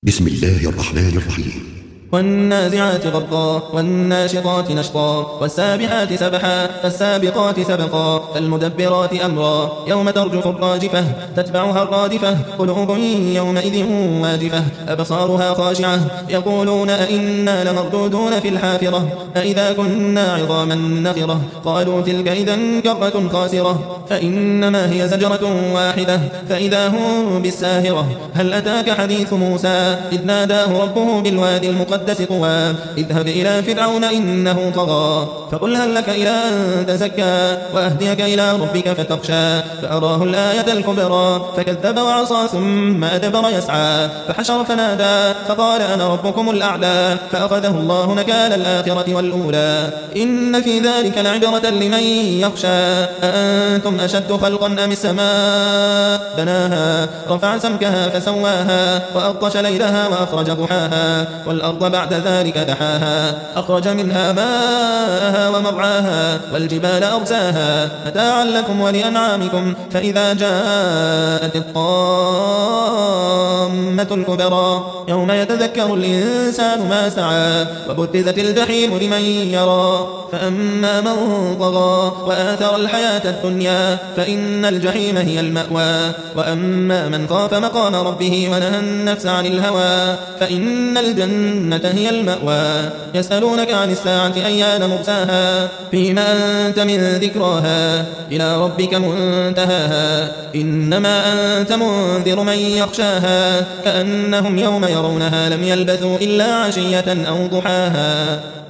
بسم الله الرحمن الرحيم. والنازعات غرقا والناشطات نشطا والسابحات سبحا فالسابقات سبقا فالمدبرات أمرا يوم ترجف الراجفة تتبعها الرادفة قلوب يومئذ واجفة أبصارها خاشعة يقولون أئنا لمردودون في الحافرة أئذا كنا عظاما نخرة قالوا تلك إذا كرة خاسرة فإنما هي زجرة واحدة فإذا هم بالساهرة هل أتاك حديث موسى إذ ناداه ربه بالوادي المقدس طوى اذهب إلى فرعون إنه طغى فقل هل لك إلى أن تزكى وأهديك إلى ربك فتخشى فأراه الآية الكبرى فكذب وعصى ثم أدبر يسعى فحشر فنادى فقال أنا ربكم الأعلى فأخذه الله نكال الآخرة والأولى إن في ذلك لعبرة لمن يخشى أأنتم أشد خلقا أم السماء بناها رفع سمكها فسواها وأغطش ليلها وأخرج ضحاها والأرض بعد ذلك دحاها أخرج منها ماءها ومرعاها والجبال أرساها متاعا لكم ولأنعامكم فإذا جاءت الطامة الكبرى يوم يتذكر الإنسان ما سعى وبرزت الجحيم لمن يرى فأما من طغى وآثر الحياة الدنيا فإن الجحيم هي المأوى وأما من خاف مقام ربه ونهى النفس عن الهوى فإن الجنة هي المأوى يسألونك عن الساعة أيان مرساها فيما أنت من ذكراها إلى ربك منتهاها إنما أنت منذر من يخشاها كأنهم يوم يرونها لم يلبثوا إلا عشية أو ضحاها.